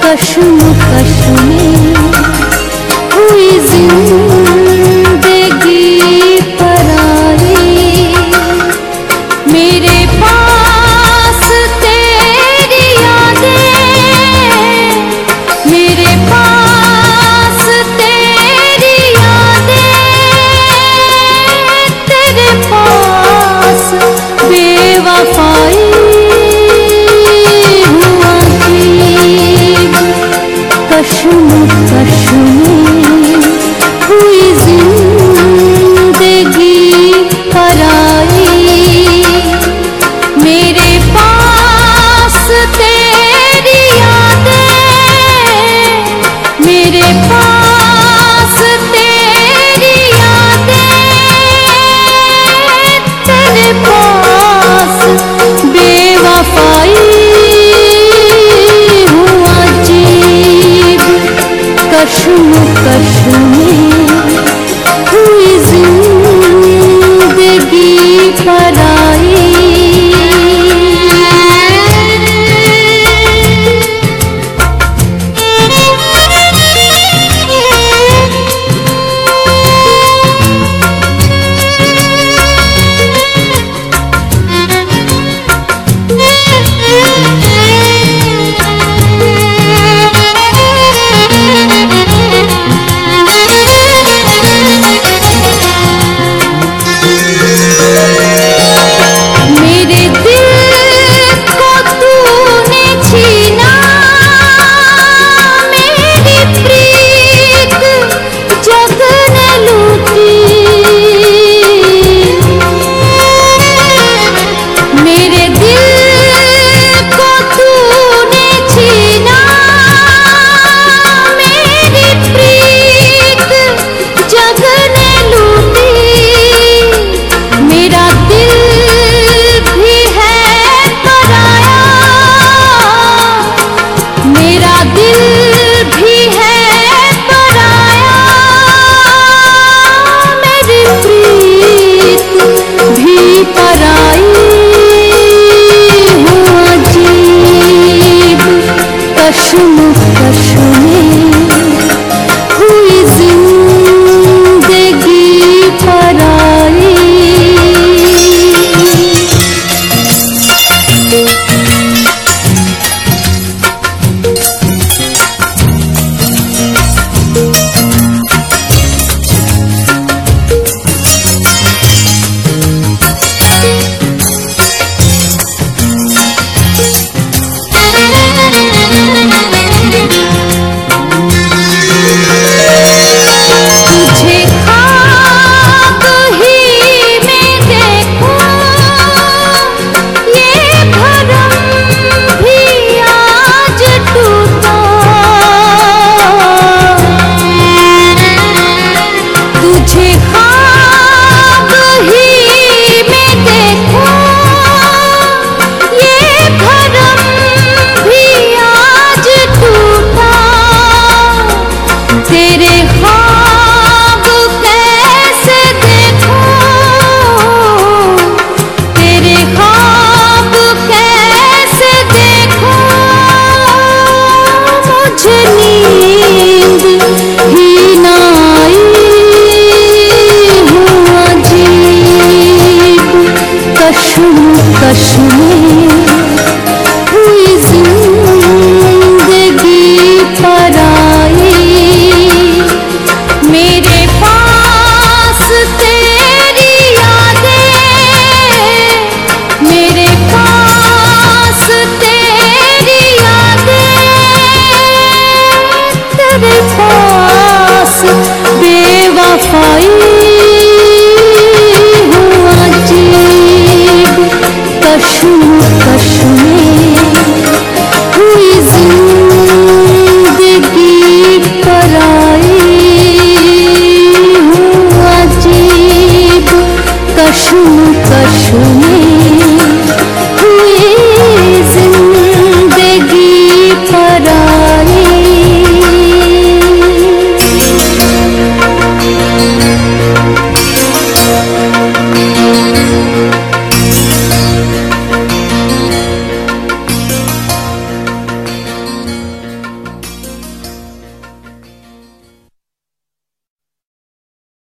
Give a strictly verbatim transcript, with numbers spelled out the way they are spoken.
कश्म कश्म हुई जिंदगी पराई, मेरे पास तेरी यादें, मेरे पास तेरी यादें, तेरे पास बेवफाई हुआ अजीब। कश्म कश्म हुई जिंदगी पराई, मेरे पास तेरी यादें, मेरे पास तेरी यादें, तेरे पास बेवफाई हुआ अजीब। कश्म कश्म हुई जिंदगी पराई। कश्म कश्म हुई जिंदगी पराई। कश्म हुई जिंदगी पराई, मेरे पास तेरी यादें, मेरे पास तेरी यादें, तेरे पास बेवफाई